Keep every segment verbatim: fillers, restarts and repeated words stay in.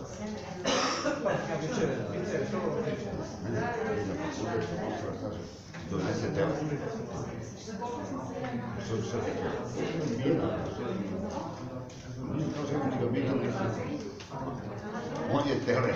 Donesete što će sad bina, nije kao što je ga bina nešto. On je tele.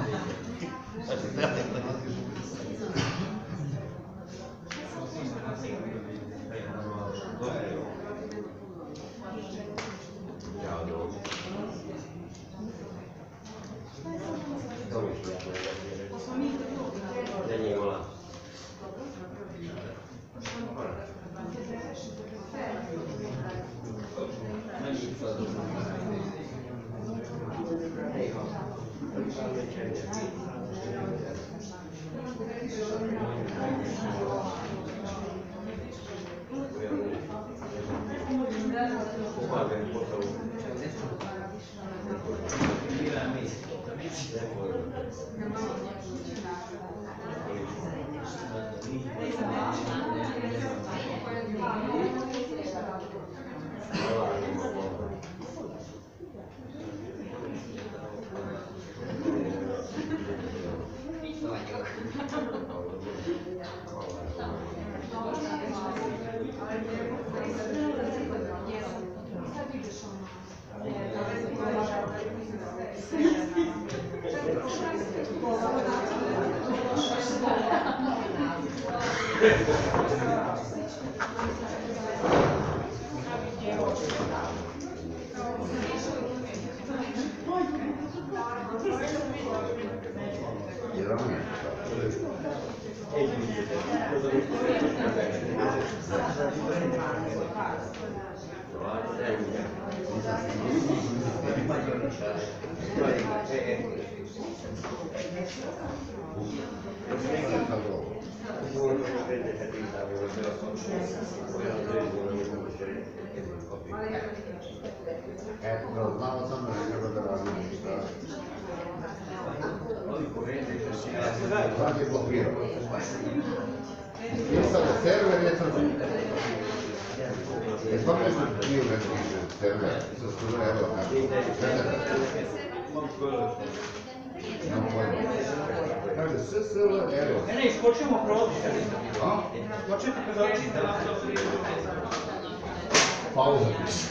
Ecco, znamo samo nekako da radim ništa. Svaki je blokirao. I sada server je crno. Je stvarno nešto nije nešto više server. Sa skoro evo kako. Kaže, S S L, evo. Ne, ne, iskočimo prozor. A? Skočite prozor. Pauza piše.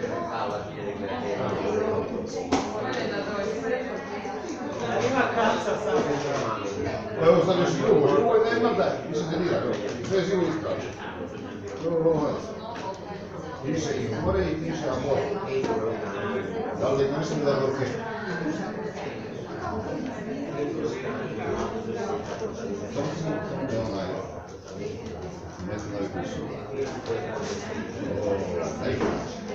Ima kanca samo. Evo sad još drugo, ovo je nema da, više se dira, sve je živo ispravno. Piše i more i piše amor. Da li mislim da je ok? Samo si ne onaj, ne znam da li piše. Na ih način.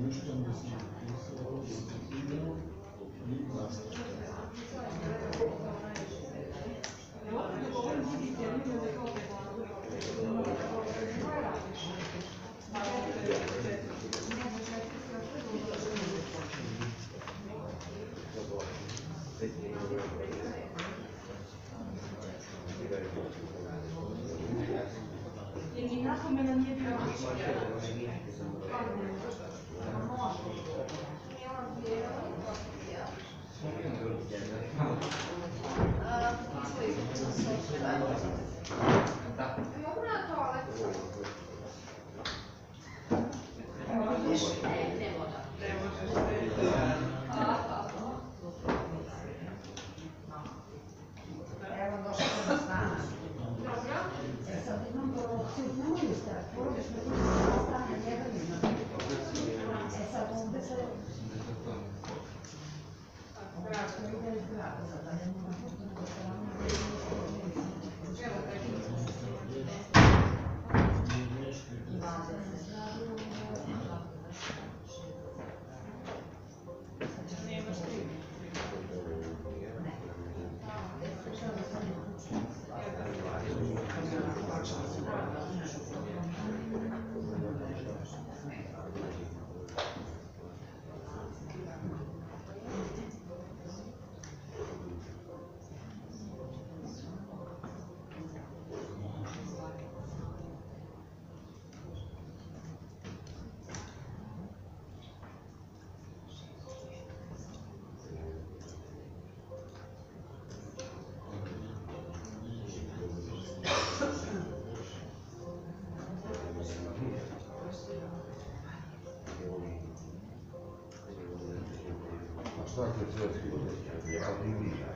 Svaki od svjetskih je aktivnija.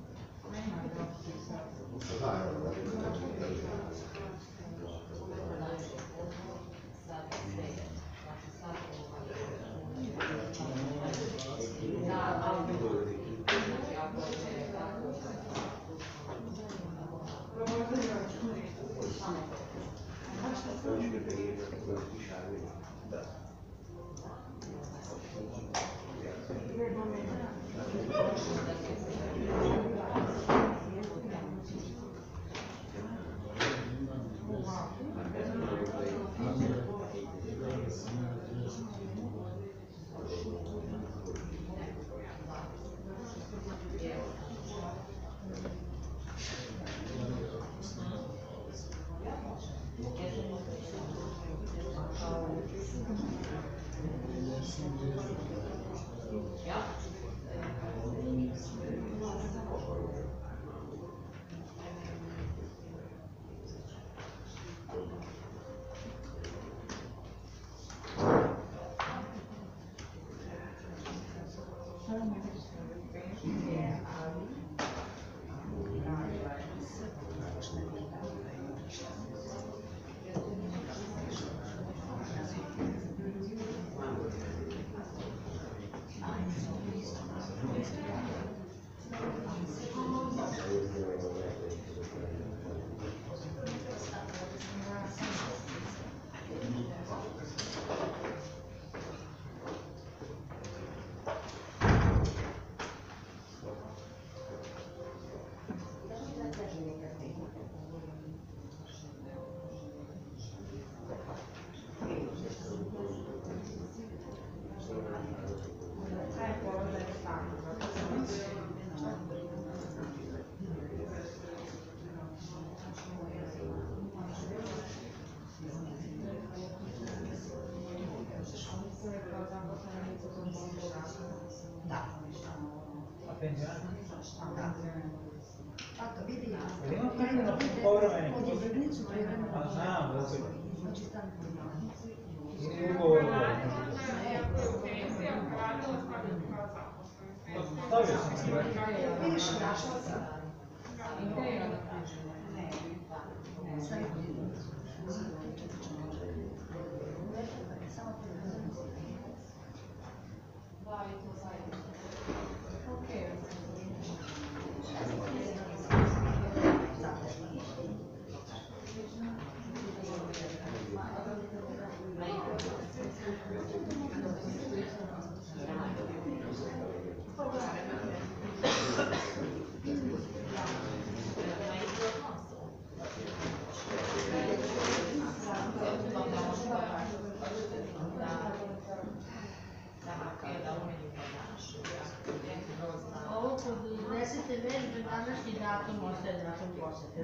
Fatto, vedi? Vediamo prima povremene. Ah, znam, da se... Nije ugovor. Stavio sam se. Vidiš, našla sam. se veže današnji datum, ostaje datum posete.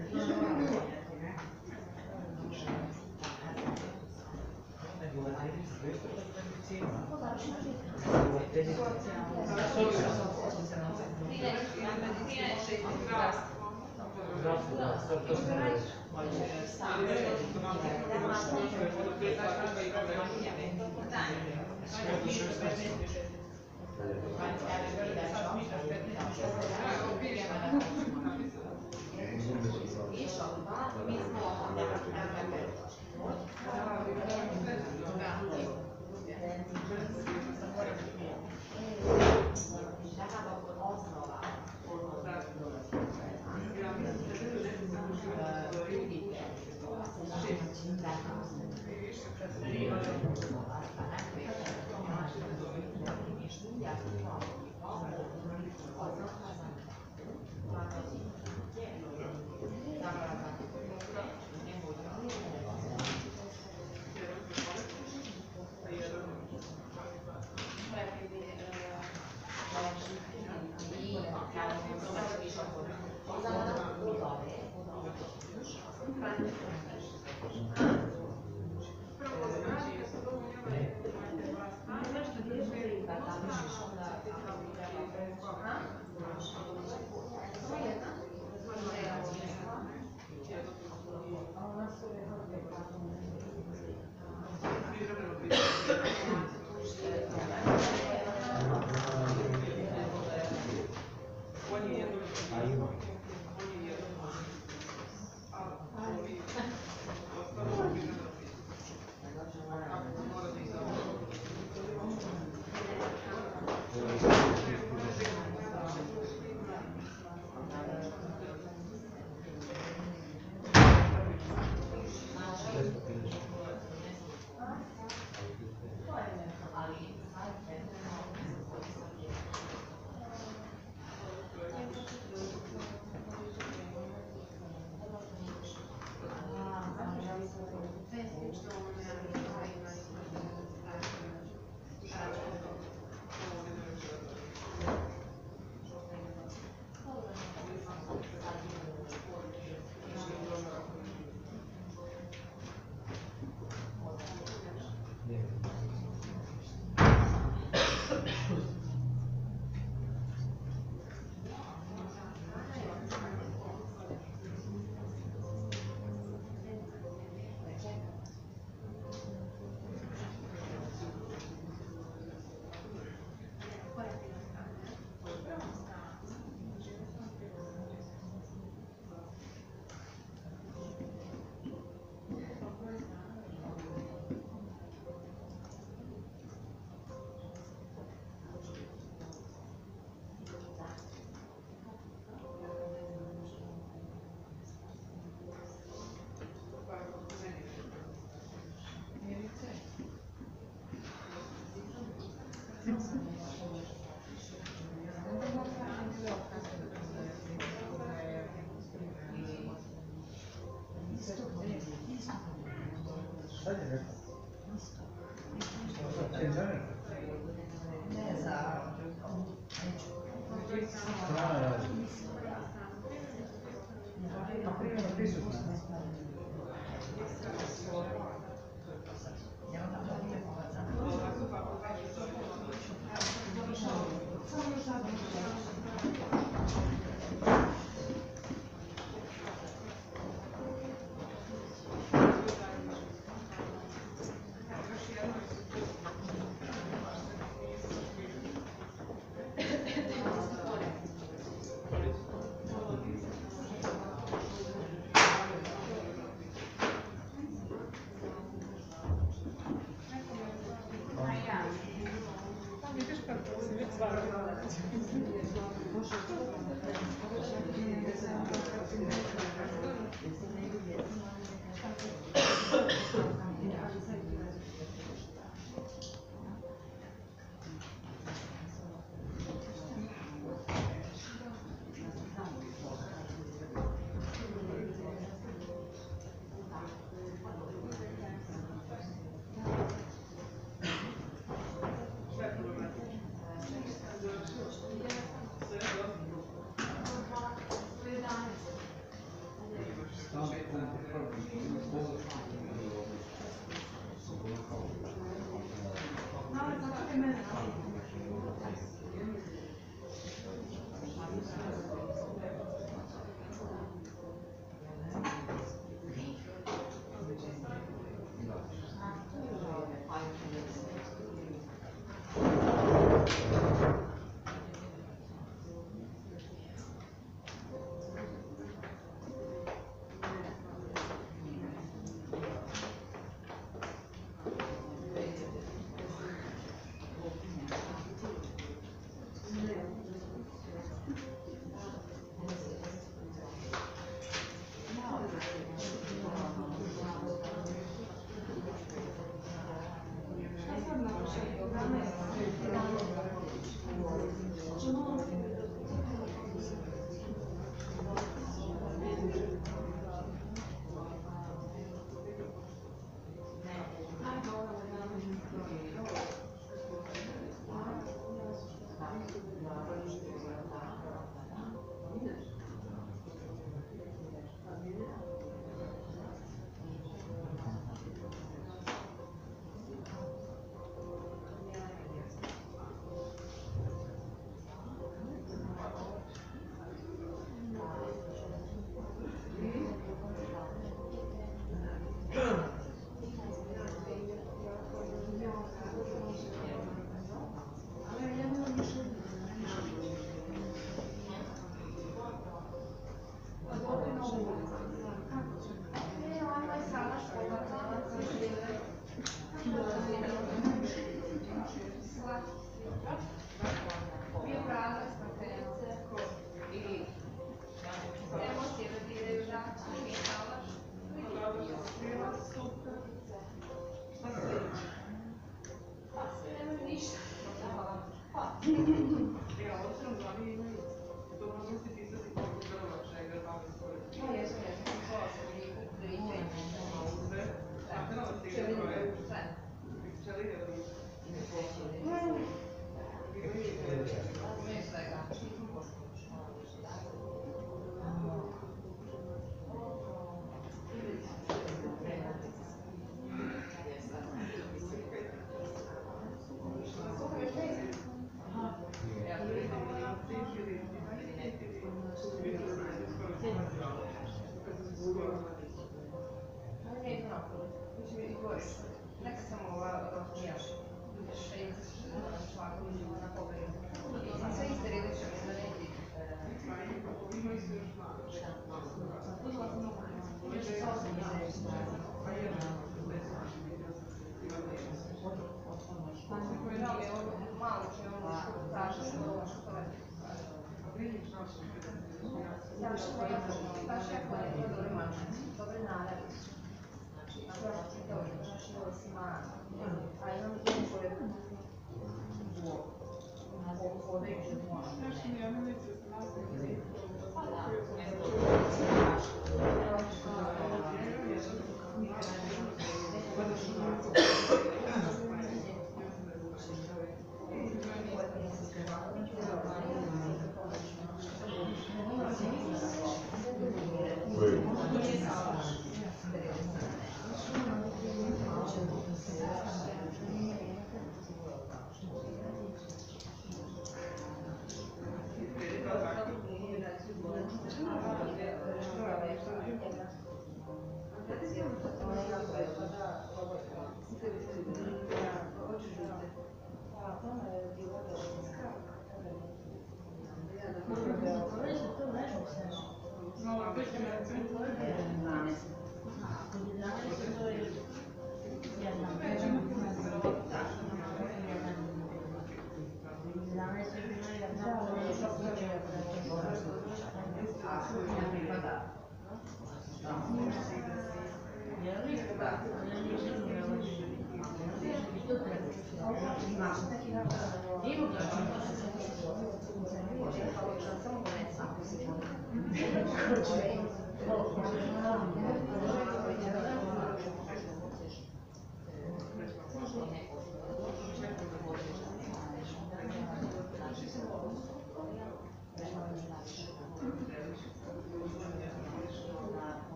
Foi.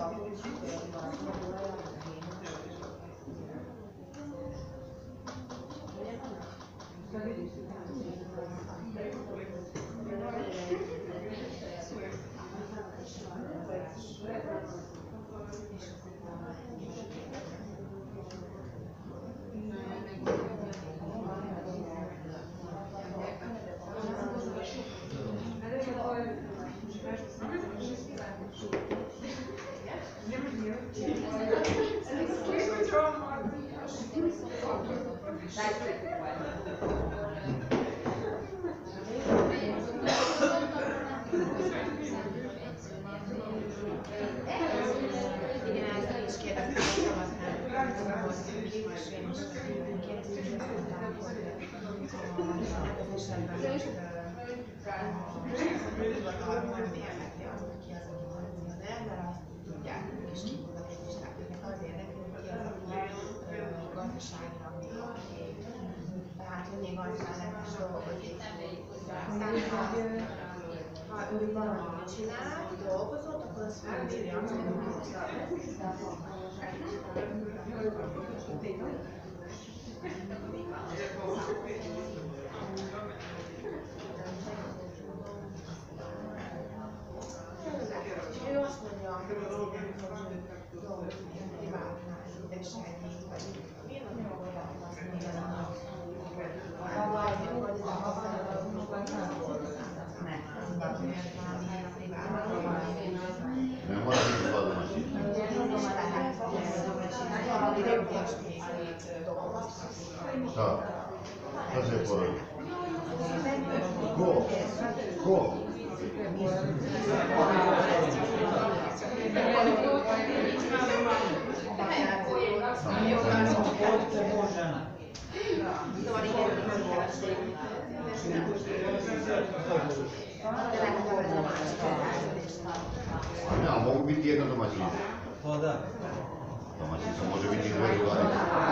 Tehát mindig az mellett is dolgozik. Ha ő valamit csinál, dolgozott, akkor azt felmérni, azt ő azt mondja, hogy privátnál ide segít, vagy én nem gondolom, hogy mi az a Nem van itt valami. Da. Kaže porod. Ko? Ko? Ne, ali mogu biti jedno domaćinstvo. Pa da. Domaćinstvo može biti i dvoje drugari.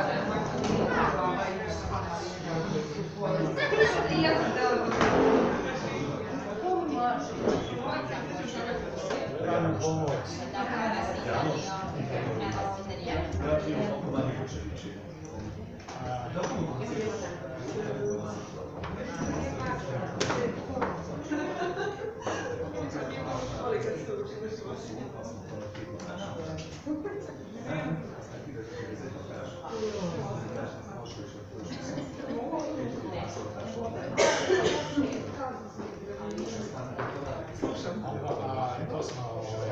Pravno pomoć. To smo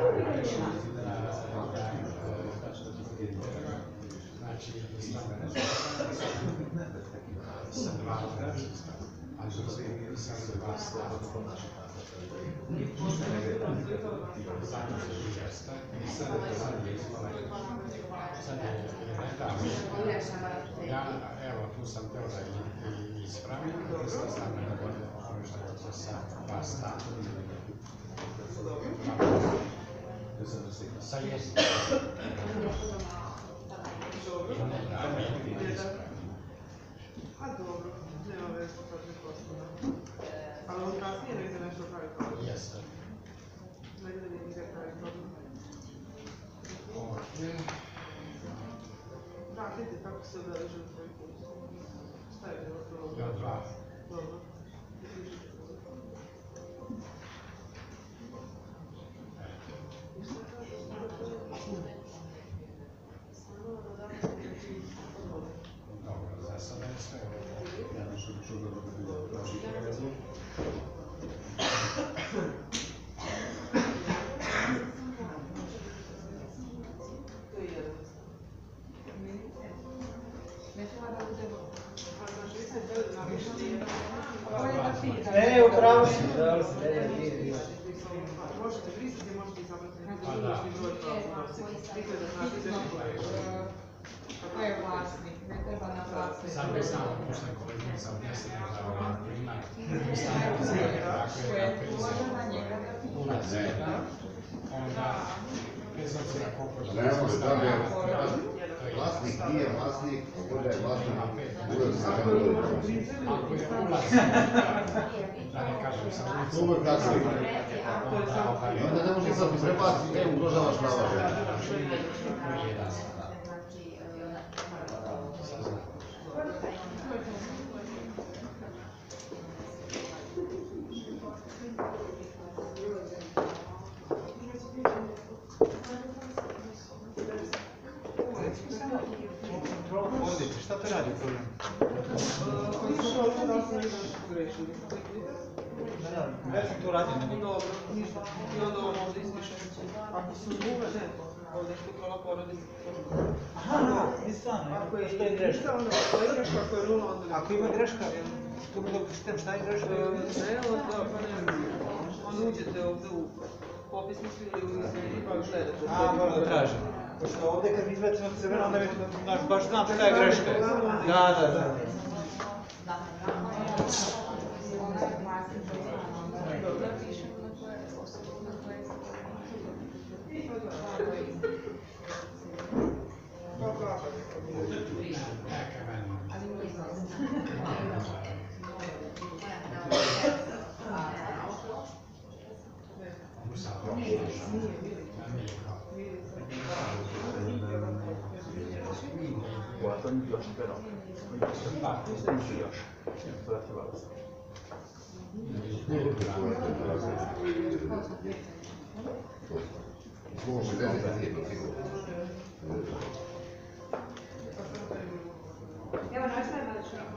znači sa dva a što se sa dva stava ja evo tu sam teo da ispravim isto sam ono što je to sa dva stava sa jesno. A dobro, nema veze, sad ne postavljamo. Ali on kasnije negdje nešto pravi problem. Jeste. Negdje nije gdje pravi problem. Ovdje. Da, vidite kako se određuje tvoj kurs. Stavite na prvo. Ja dva. Dobro. Dobro, za sada je sve ovo. Ja nešto ću da dobro proći prevezu. To je jedan. A znači, vi ste htjeli napišati jedan. Ne, upravo si, da li si, ne, nije, nije. Možete brisati, možete izabrati neki drugi broj pravo. Vidite da znate sve što Ko je vlasnik? Ne treba na vlasnik. Sad bi samo pošto je koleginica objasnila da ova prima staviti za tako je Možda na njega da ti punac Ne. onda bez obzira koliko Ne može, da bi... Vlasnik nije vlasnik, koga je vlasnik, uvijek se Ako ne je bude. ulaz prizemni, Ako je ulaz, da ne kažem sa ulicom, Uvijek tako je. to je samo I onda ne može sad prebaciti, ne ugrožavaš prava žena. koji je jasno, da. Saznam. Odlično, šta to radi program? koji su šalili da smo nešto grešili. Da, da, već sam to radio, nego Dobro, ništa. I onda ovo ovdje ispišem. Ako su nule, ne. Ovdje je kontrola porodice. aha, da, i stvarno, Ako je što je greška? jedinica, onda postoji greška, ako je nula, onda ne. Ako ima greška, tu bi dobro sistem, šta je greška? Ne, onda, pa ne znam. Onda uđete ovdje u popisnicu ili u izmeni, pa gledate. A, moram da tražim. Pošto ovdje kad izbacimo crveno, onda već, znaš, baš znam šta je greška. Da, da, da. Neka meni. Musa, nije kao. Guarda, mi piace però, mi piace tanto, mi piace, infatti vado. Slovo šezdeset nije to sigurno. Evo, nastavimo da ću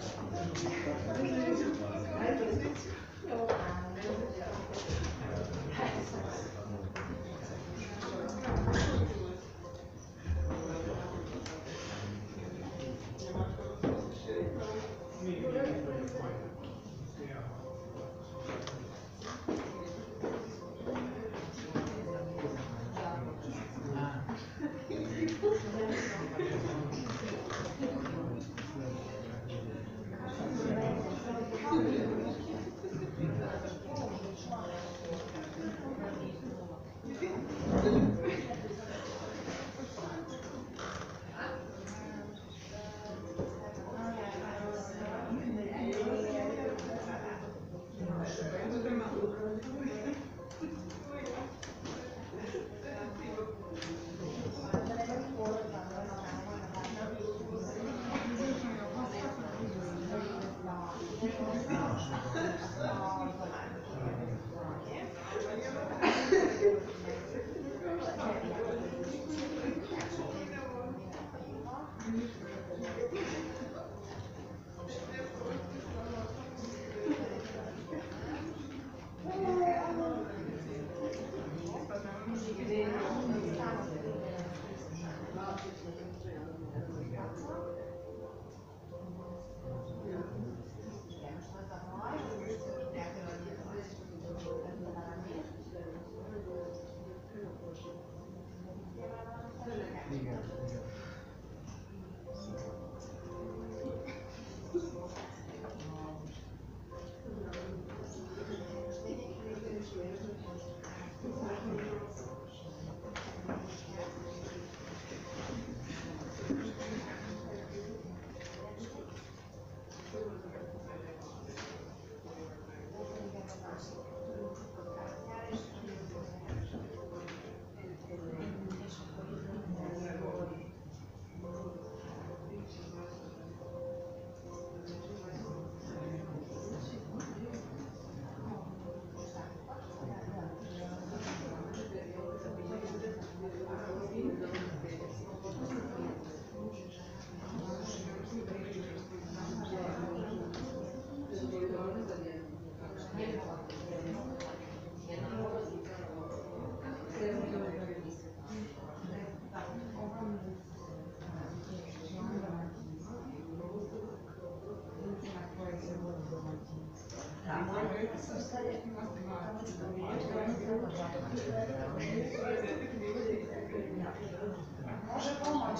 Može pomoć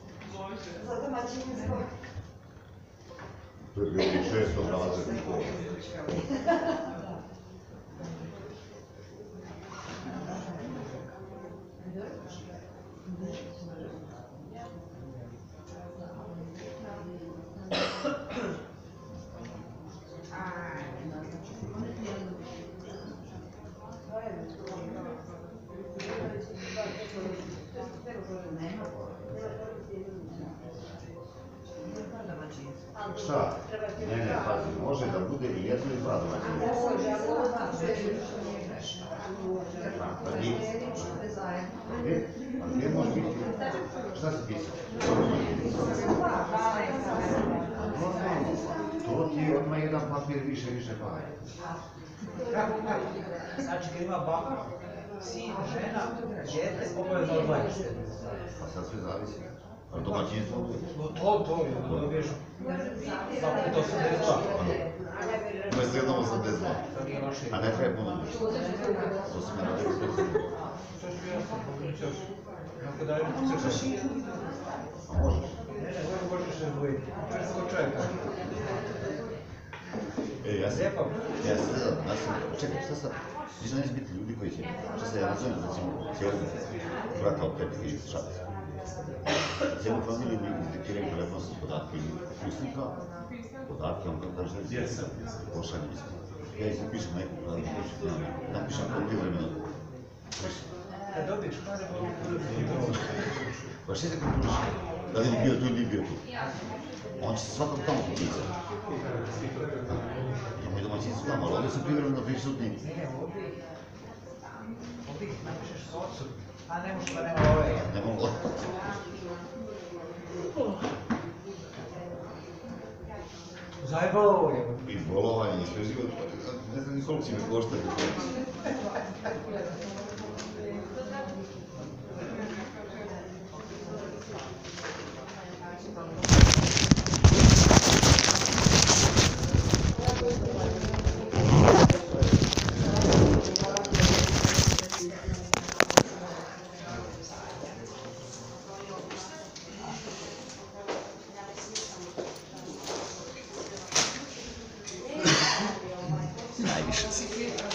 za domaćinstvo. To je bilo u šestom razredu škole. Šta? Ne, ne, pazi, može da bude i jedno i dva domaćinstva. Pa nije. Gdje? A gdje može biti? Šta si pisao? To ti je odmah jedan papir više, više para. Znači kad ima baka, sin, žena, djete, obavezno odvajati. Pa sad sve zavisi. A domaćinstvo bude? To, to, to dobiješ dva puta osamdeset dva. Umesto jednom osamdeset dva. A ne treba puno više. To se me radi u svetu. Što ću jasno, pomoćeš. Ako daješ crkvaš. A možeš? Ne, ne, kako možeš se odvojiti. Prvo čovjeka. E, ja sam, ja sam, ja sam, čekaj, šta sad, više neće biti ljudi koji će, šta sad ja nazovem, recimo, cijelu brata od pet hiljada šaca. Cijelu familiju mi izdiktiraju telefonske podatke i pisnika, podatke, on kaže, pošaljem isto. Ja ih napišem na neku pravnu kuću, napišem kao privremeno. Kad dobiješ pare, Pa što se kako da li je bio tu ili bio tu? On će se svakog tamo popisati. Imamo i domaćinstvo tamo, ali ovdje su privremeno prisutni. ne, ovdje, ovdje napišeš s ocem, a ne možeš da nema ove. Ne mogu. Zajebalo ovo je. I bolovanje, i sve život, ne znam ni koliko će me koštati. Najviše si.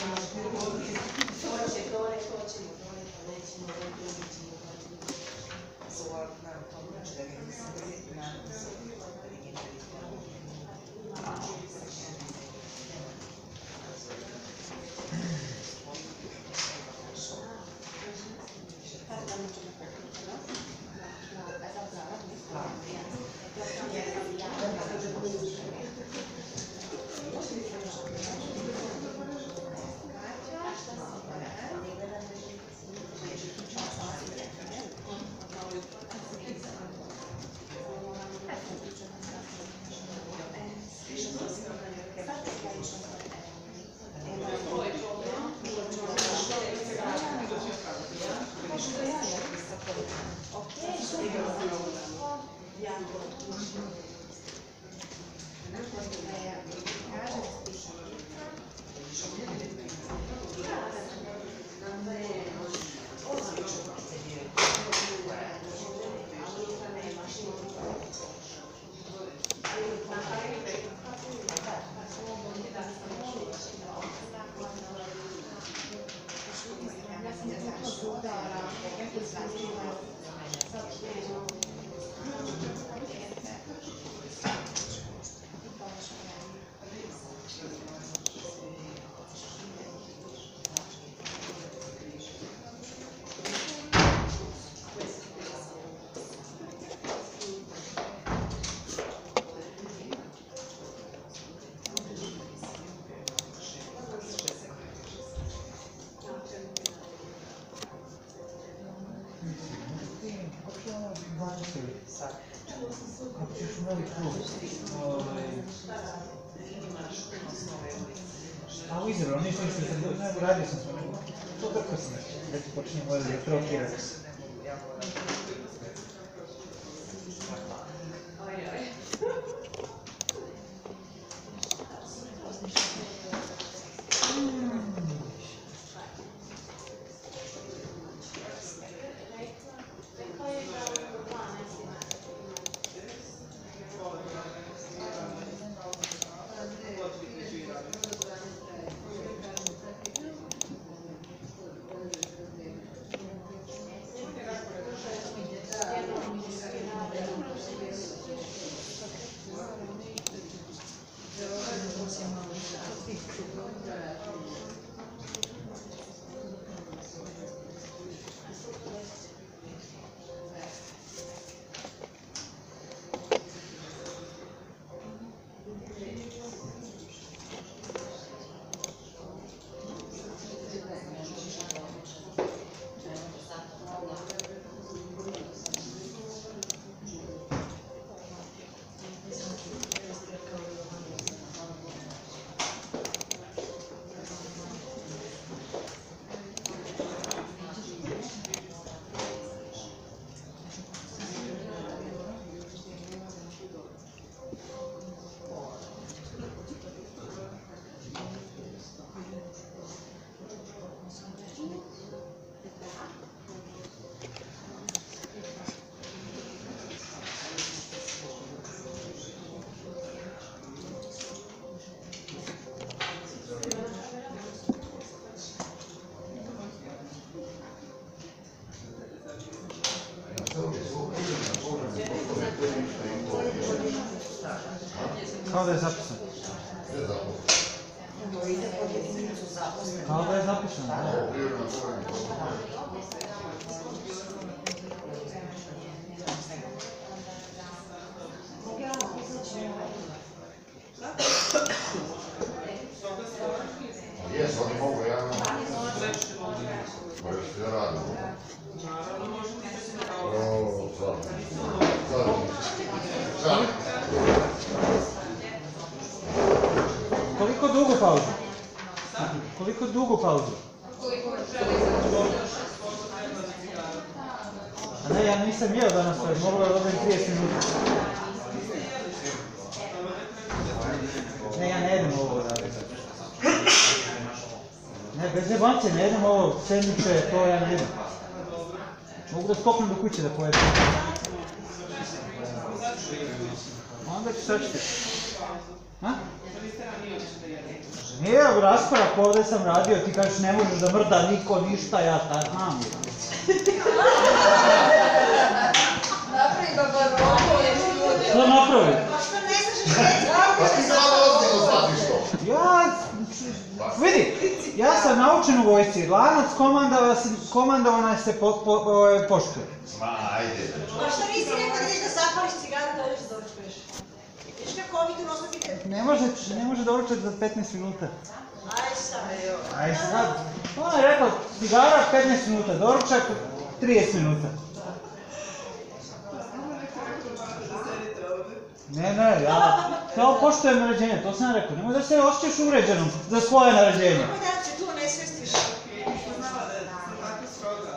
Ako ćeš u novi klub, a u Izraelu, ništa nisam se bilo, ne, radio sam sve, to tako sam, da ti počinjem ovdje trokirati. kao da je zapisano. Sve zaposlen. To ide pod jedinicu zaposlenih. Kao da je zapisano, da. Ovo privremeno povremeno povremeno. Jes, oni mogu, ja ne mogu. Moraš ti da radim. Naravno, možete ići na kao... O, stvarno. Stvarno. Stvarno. Koliko dugu pauzu? Koliko dugu pauzu? Koliko želi za A ne, ja nisam jeo danas, mogla da dobijem trideset minuta. Ne, ja ne jedem ovo da. Ne, bez jebancije, ne jedem ovo, sendviče, to ja ne jedem. Mogu da skopnem do kuće da pojedem. Onda ću sačekati. Ha? Nije, raskorak ovdje sam radio, ti kažeš ne možeš da mrda niko ništa, ja ta znam. napravi babarovo i ljudi. Što napravi? Pa što ne znaš reći? Pa ti stvarno ozbiljno shvatiš to. Ja, vidi, ja sam naučen u vojsci, lanac komandovana se po, po, po, poštuje. Ma, ajde. Pa što nisi rekao da ideš da zapališ cigaru da odeš da doručkuješ? Viš kako ovi tu nosite? Ne može, ne može doručati za petnaest minuta. Aj sad. Aj sad, ona je rekla, cigara petnaest minuta, doručak trideset minuta. Ne, ne, ja kao poštujem naređenje, to sam ja rekao, nemoj da se osjećaš uvređenom za svoje naređenje. Nemoj da se tu ne svestiš. Znala da sam tako stroga,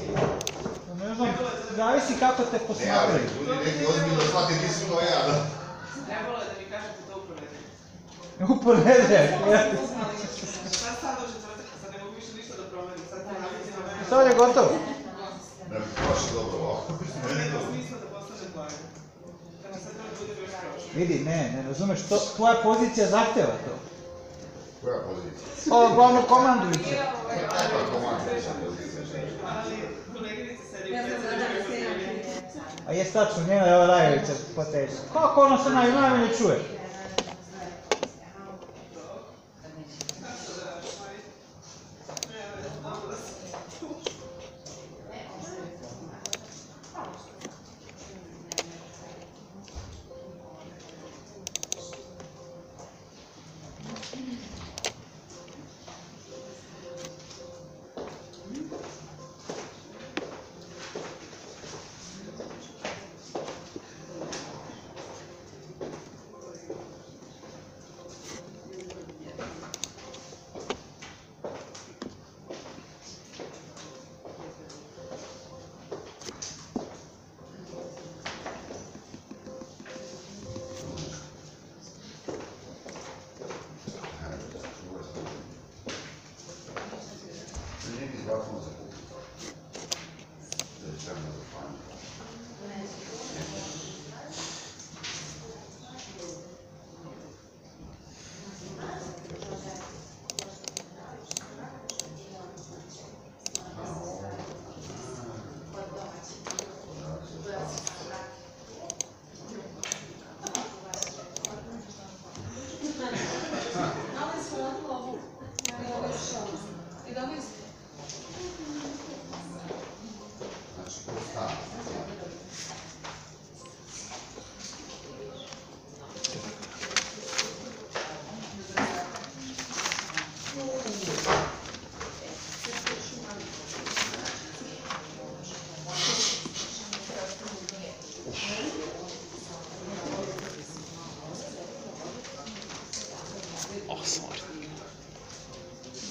ali... Ne znam, zavisi kako te Ne, ali posmatraju. ljudi neki ozbiljno shvati ti si to ja, da. Trebalo je da mi kažete to u ponedjeljak. U ponedjeljak, ja. Šta sad do četvrtka, sad ne mogu više ništa da promenim, sad se naviti na mene. Sad je gotovo. Ne, baš je dobro ovo. Nema smisla da postane blagaj. Da nas sad treba bude još prošlo. Vidi, ne, ne razumeš, to, tvoja pozicija zahteva to. Koja pozicija? Ovo glavno komandujuće. Kakva komanda? Ali koleginica sedi u Ja sam predsjedničkoj gledala fotelji. A je tačno, njena je ova najveća fotelja. Kako ona se naj, najmanje čuje?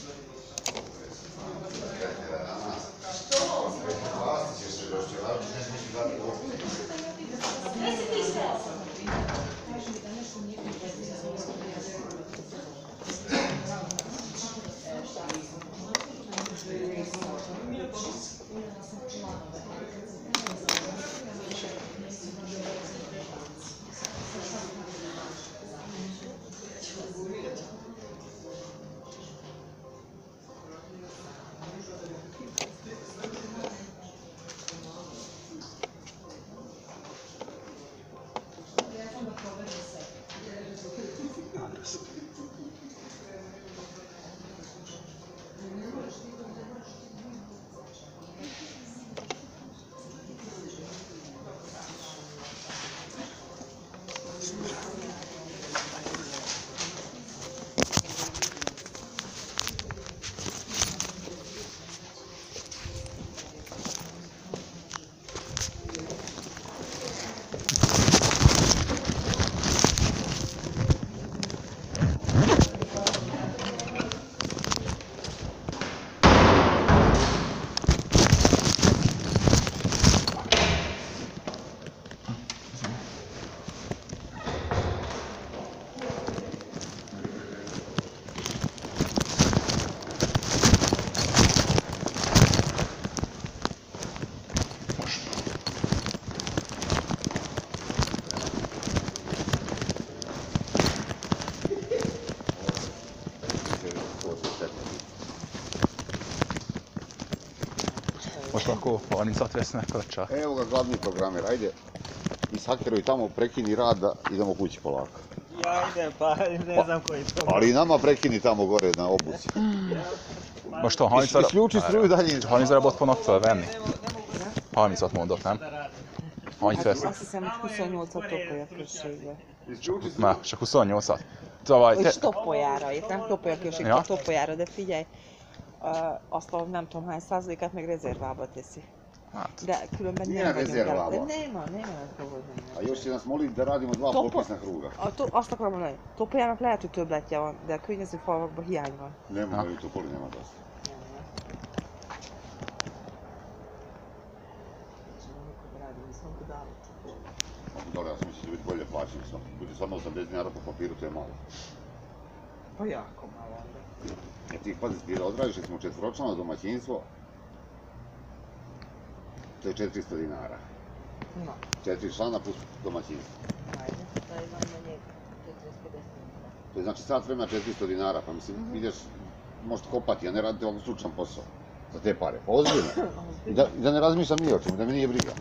Vlasti ćeš se došćevati, ne Most ako harmincat vesznek čak. Evo ga glavni programer, ajde. Ishakiraj tamo, prekini rad da idemo kući polako. Ja idem, pa ne znam koji to. Ali nama prekini tamo gore na obuci. Most a harmincra... Isključi struju dalje. harmincra bot fognak felvenni? harmincat mondott, nem? Annyit vesz? Azt hiszem, hogy huszonnyolcat Topolya községbe. Már csak huszonnyolcat. Tavaly Vagy te... Topoljára, itt nem Topolya község, Ja. ja. Topoljára, de figyelj, uh, azt a nem tudom hány százalékát meg rezervába teszi. Hát. De különben Milyen nem vagyunk el. rezervába? De nema, nema hogy A još će nas moliti da radimo dva Topo- popisna kruga. A, to, azt akarom mondani, Topolyának lehet, hogy többletje van, de a környező falvakban hiány van. Nema u Topoli, nema dosta. Dobro, ja sam mislio da će biti bolje plaćeni. Bude stvarno osamdeset dinara po papiru, to je malo. Pa jako malo onda. Jer ti pazi, ti odradiš, recimo četvoročlano domaćinstvo, to je četiristo dinara. No, Četiri člana plus domaćinstvo. ajde. Taj najmanje četrdeset pedeset dinara. To je znači sat vremena četiristo dinara, pa mislim, ideš, možeš kopati, a ne radite ovako stručan posao. Za te pare, pa ozbiljno. I da, i da ne razmišljam ni o čemu, da mi nije briga.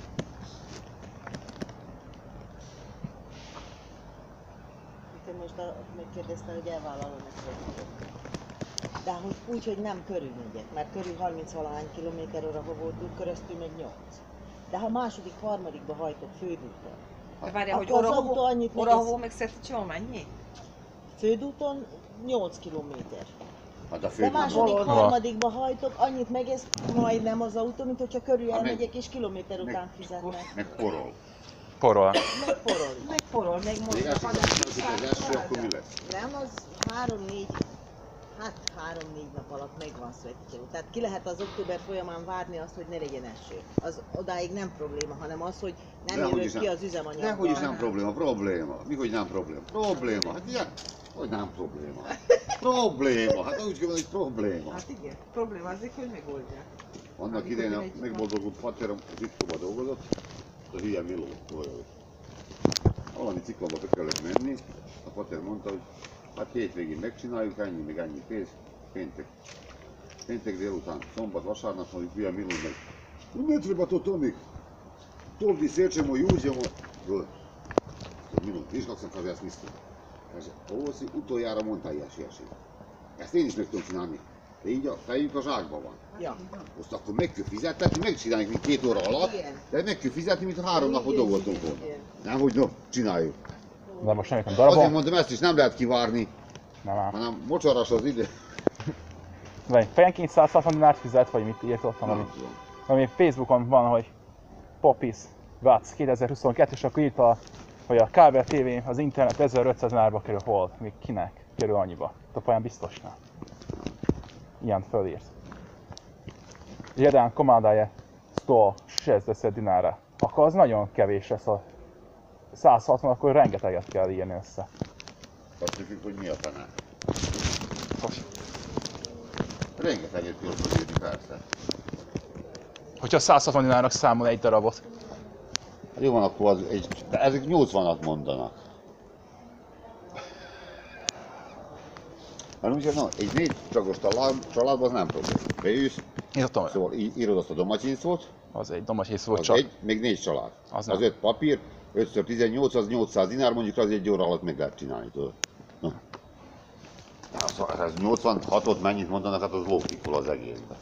Te most a, megkérdezte, hogy elvállalom ezt vagy. De hogy úgy, hogy nem körül megyek, mert körül harminc-valahány kilométer óra voltunk, köröztül meg nyolc. De ha második, harmadikba hajtok fődúton, De várjál, hogy akkor az Orahovó, autó annyit megy, Orahovó ez- meg Szerticsó mennyi? fődúton nyolc kilométer. Hát a De fő második, Hol? harmadikba hajtok, annyit megesz majdnem az autó, mint hogyha körül Hát meg- elmegyek és kilométer meg- után fizetnek. meg porol. Porol. Megporol. Megporol, meg Még most. esik, hogy az első, akkor mi lesz? Nem, az három-négy, hát három-négy nap alatt megvan Szvetítő. Tehát ki lehet az október folyamán várni azt, hogy ne legyen eső. Az odáig nem probléma, hanem az, hogy nem Dehogy jövök is ki nem. az üzemanyagban. Dehogy is nem probléma, probléma. Mi, hogy nem probléma? Probléma, hát ilyen, hogy nem probléma. Probléma, hát úgy kell mondani, hogy probléma. Hát igen, problémázik, hogy megoldják. Annak idején a megboldogult paterom az Itkóba dolgozott, az a hülye Miló tulajdonos. Valami ciklomba be kellett menni, a pater mondta, hogy hát hétvégén megcsináljuk, ennyi, még ennyi pénz, péntek. Péntek délután, szombat, vasárnap, mondjuk hülye Miló meg. Ne treba to, Tomik, to ovdje sjećemo i uđemo. Miló, viš kako sam kaže, ja smislim. Kaže, ovo si utoljára mondtál ilyesmi. Ezt én is meg tudom csinálni. De így a fejünk a zsákban van. Ja. Most akkor meg kell fizetni, megcsináljuk, mint két óra alatt, Igen. de meg kell fizetni, mint három napot Igen, dolgoztunk volna. igen. Nem, hogy no, csináljuk. De most semmit nem Azért darabon. mondom, ezt is nem lehet kivárni, Nem áll. hanem mocsaras az idő. Vagy fejenként száz hatvan dinárt fizet, vagy mit írtottam, ami, Nem tudom. ami Facebookon van, hogy Popis Vac kétezer-huszonkettő, és akkor írta, hogy a kábel tévé, az internet ezerötszáz dinárba kerül, hol, még kinek kerül annyiba. Topolyán biztosnál. Ilyen fölírt. Jeden komandája sto šezdeset dinára. Akkor az nagyon kevés lesz a száz hatvan, akkor rengeteget kell írni össze. Attól függ, hogy mi a tanár. Most, Rengeteget kell fölírni, persze. hogyha száz hatvan dinárnak számol egy darabot, Hát jó van, akkor az egy, de ezek nyolcvanat mondanak. Hát úgy, no, egy négy csagos család, családban az nem probléma. Bejössz, írtam, szóval í- írod azt a domacinszót, az egy domatyész volt az csak. egy, még négy család. Az Az, nem. az öt papír, ötször tizennyolc, az nyolcszáz dinár, mondjuk az egy óra alatt meg lehet csinálni, tudod. Na. Az, az nyolcvanhatot mennyit mondanak, hát az lókikol az egészben.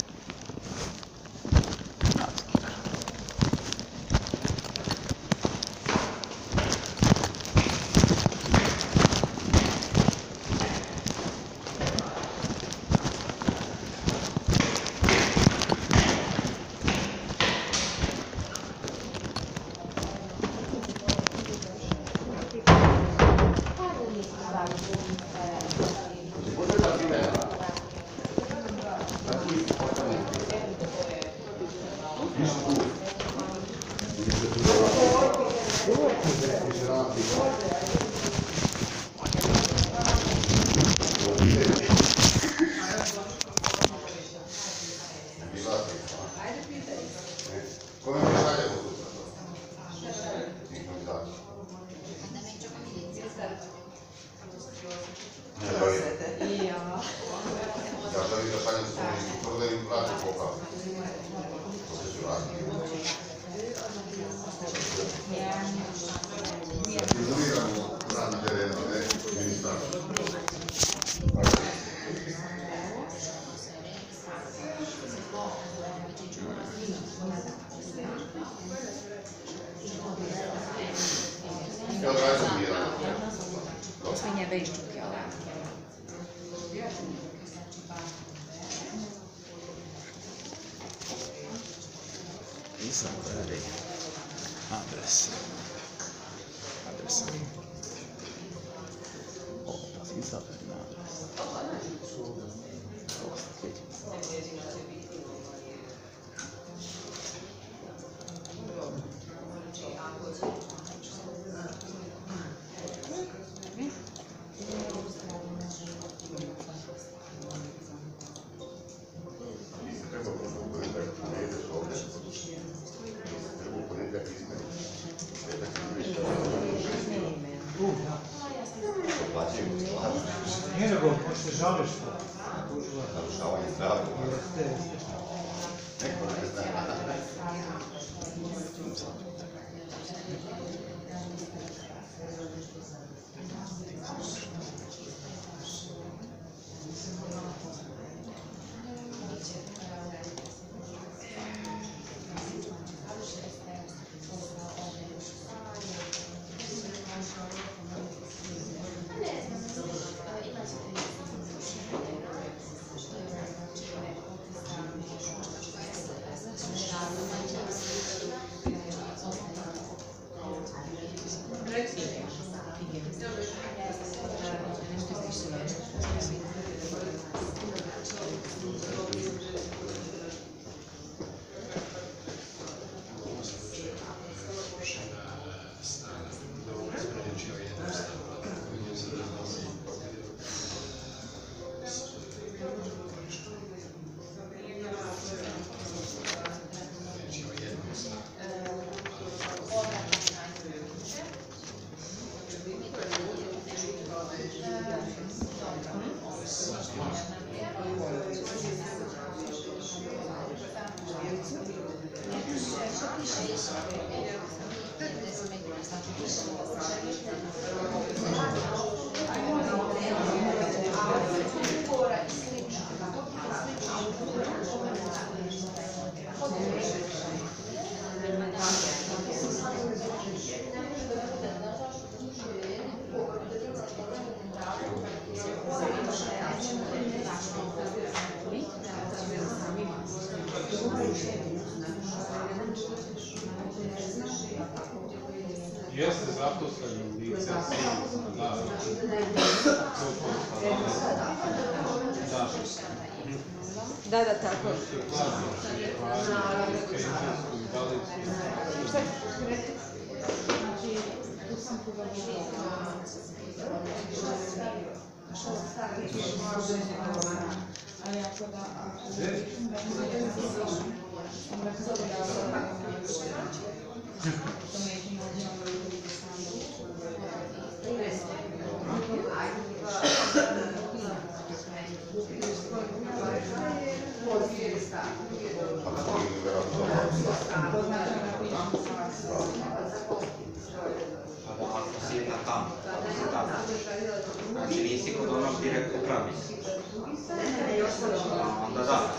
Ja, želim da šaljem svojim, to da im vratim pokazati. be is csukja alá. Isabelle. Adesso. Adesso. Oh, das Isabelle. Oh, okay. Nije nego, možete žališ to. Narušavanje zdravlja. Jeste, jeste. Neko ne zna. Jeste zaposleni lice, da. Da, da, tako. Znači nisi kod onog direkt upravnika. Onda da.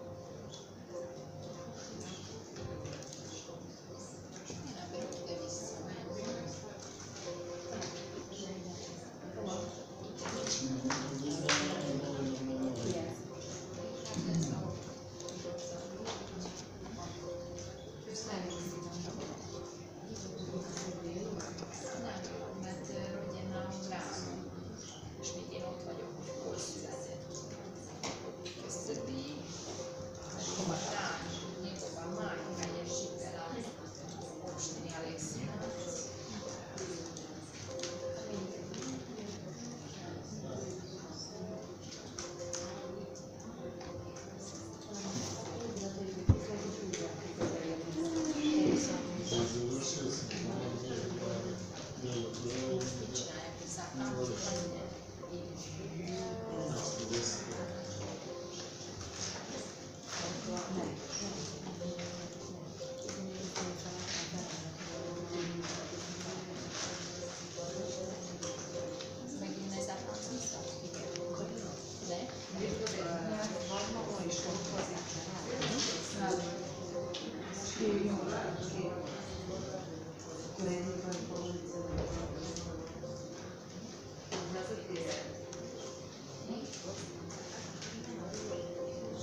Beruti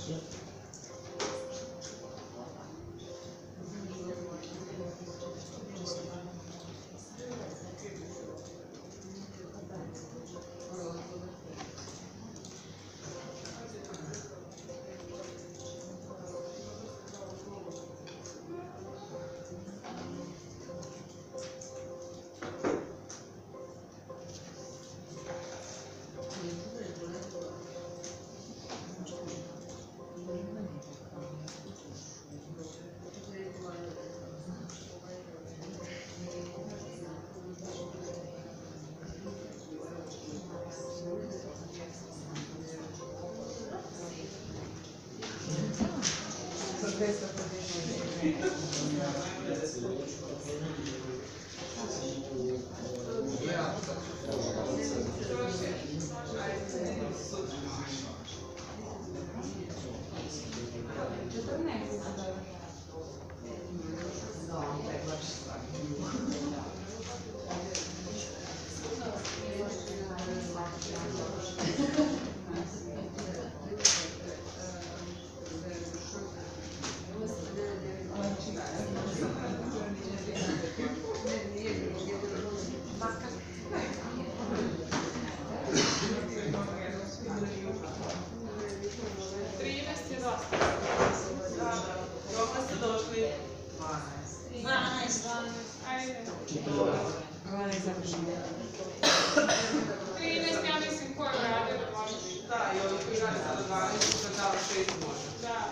trinaest, ja mislim, ko je radio da možeš. Da, i ovi koji radi sada dvanaest, kad dao šest može. Da.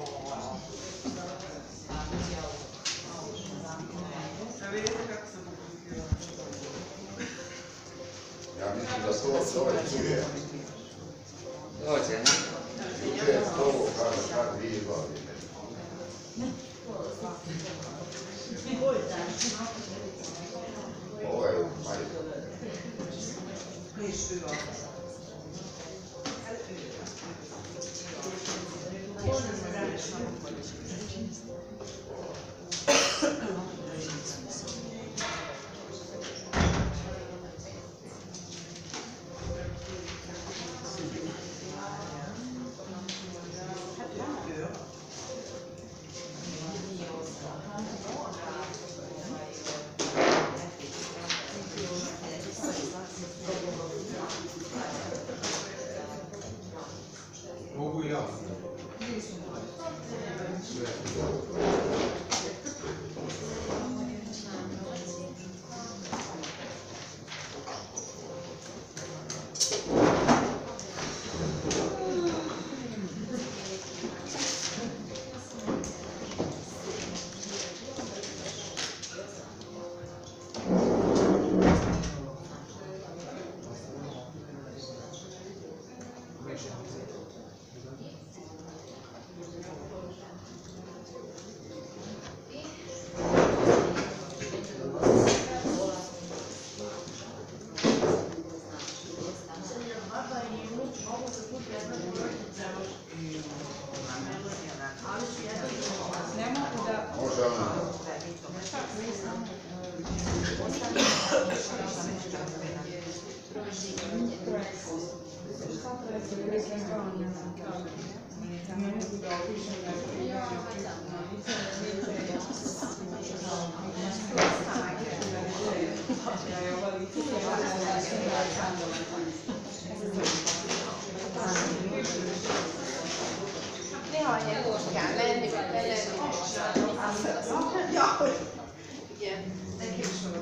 A vidite kako sam popustila. Ja mislim da to ovaj čuje. Dođe, ne? Čuje to, kaže, kad vi izbavite. Ovo je majka. Mogu i ja. Može ona. Néha nyelvos kell lenni, vagy ne lenni. Jaj! Igen. Nekem is vannak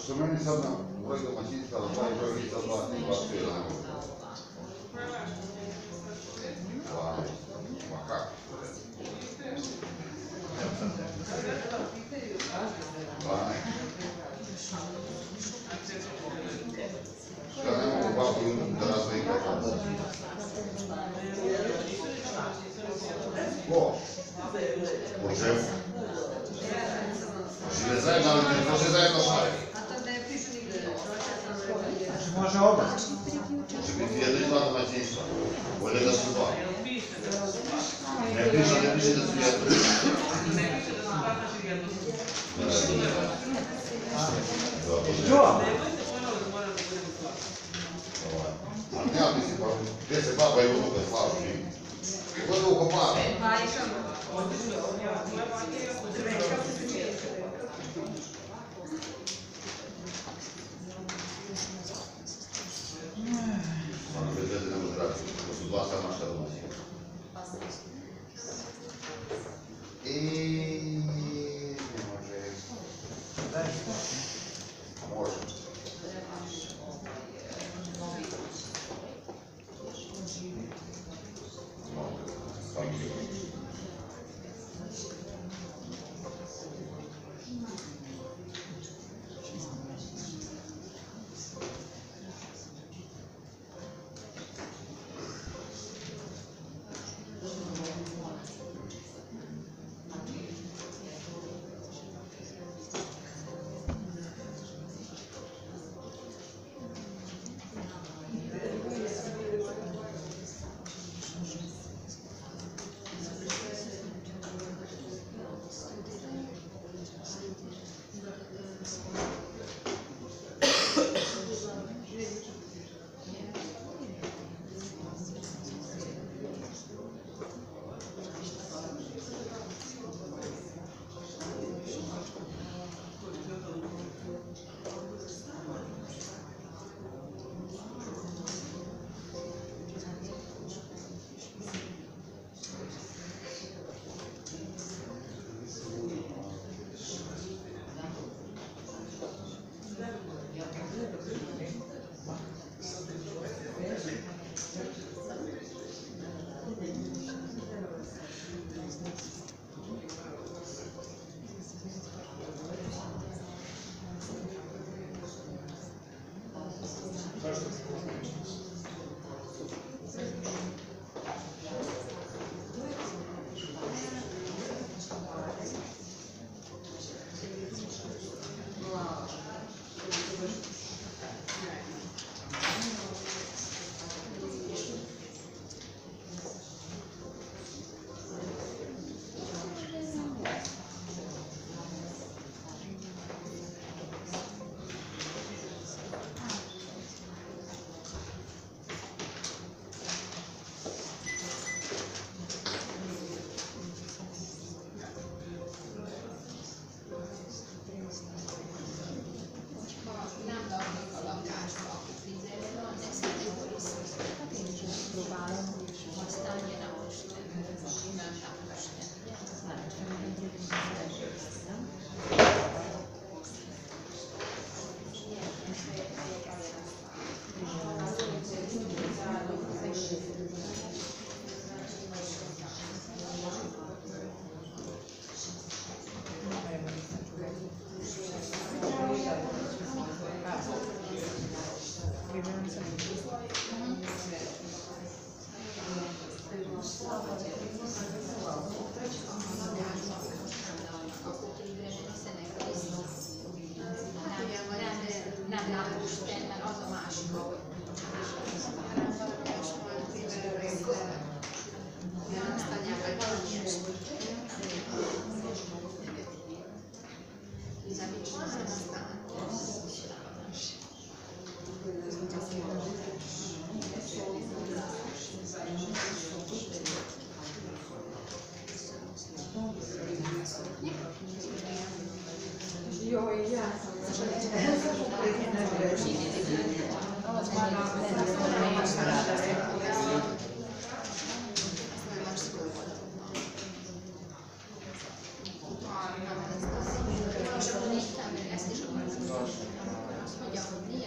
Što meni sad na broj domaćinstva, na broj broj lica dva, ne glasuje na mogu. dvanaest. Ma kako? dvanaest. Šta ne mogu babu da razvoji kako? Ko? Po čemu? Žive zajedno, ali ne može zajedno šalje. Može oba. Može biti jedno i dva domaćinstva. Bolje da su dva. Ne piše, ne piše da su jedno. Što? Ali ja mislim, pa gdje se baba i unuka slažu njim? Kod je ukopava? Ono bez veze ne može raditi, to su dva samašta domaćina. I ne može. Može.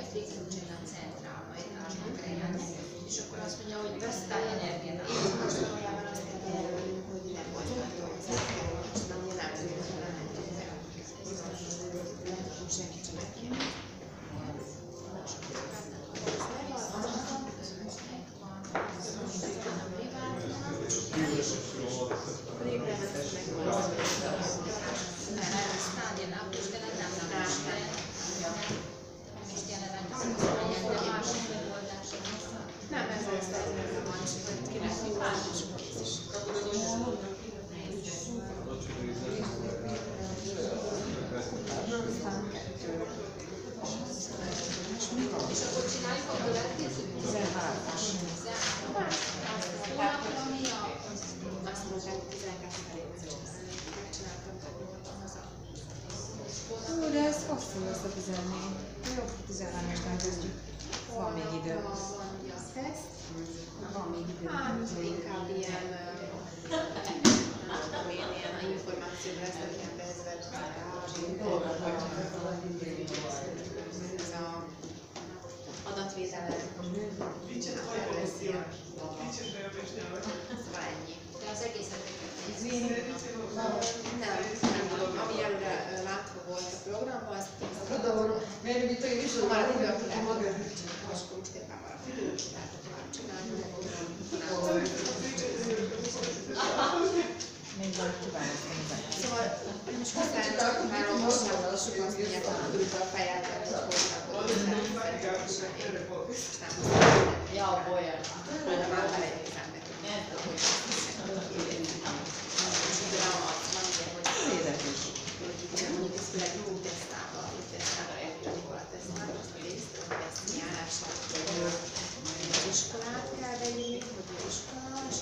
priključena centralno etažno grejanje. És akkor azt mondja, hogy vesztál energiát. Én most valójában azt mondom, hogy nem volt hozzá. Azt mondja, nem tudod, nem tudod. Senki csak megkéne. Nem, ez az ezzel van, és akkor kinek mi más is kész is. És akkor csináljuk a következő tizenhármas. Ami a... Azt mondták, tizenkettő megcsináltam haza. Ó, de ez hosszú lesz a tizennégy. Jó, tizenhármasnál kezdjük. Van még idő. Van ugye a teszt. Van még idő. Hát inkább ilyen, nem tudom én, ilyen információra lesznek ilyen bezvertnek, ez a adatvédelem, a felveszi a szóval ennyi. De az egészet nem, nem tudom, ami előre látva volt a programban, azt már idő, akkor lehet, most most éppen már a idő, tehát már csinálni, szóval most aztán csak már a mostában sok azt mondják, hogy ült a fejet, hogy ja, olyan. Már belegyézem neki. Nem tudom, hogy és ugye a valamilyen, hogy mondjuk ez főleg jó tesztával, jó tesztával, elektronikai tesztával, azt a részt, hogy ezt járását, hogy az iskolát kell beírni, hogy az iskola, és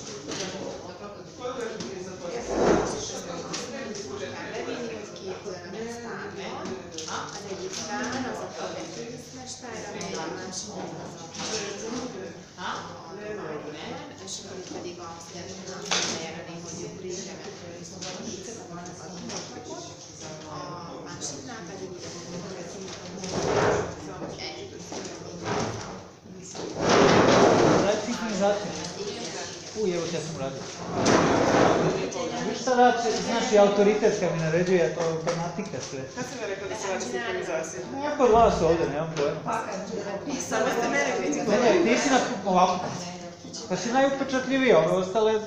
kell bevinni, hogy két tán van. Az egyik tán, az a követőmester, amely a másik az a majdnem, és akkor itt pedig azt lehet bejelölni, hogy régebekről is a másiknál pedig ide Daj signalizaciju. Uj, evo sad sam radio. Viš šta radi, znaš i autoritet kad mi naređuje, to automatika sve. Kad si me rekao da se radi sinhronizacija? Ja kod vas ovdje, nemam pojma. Samo ste mene kritikali. Ne, ne, ti si na ovako. Pa si najupečatljiviji, ove ostale...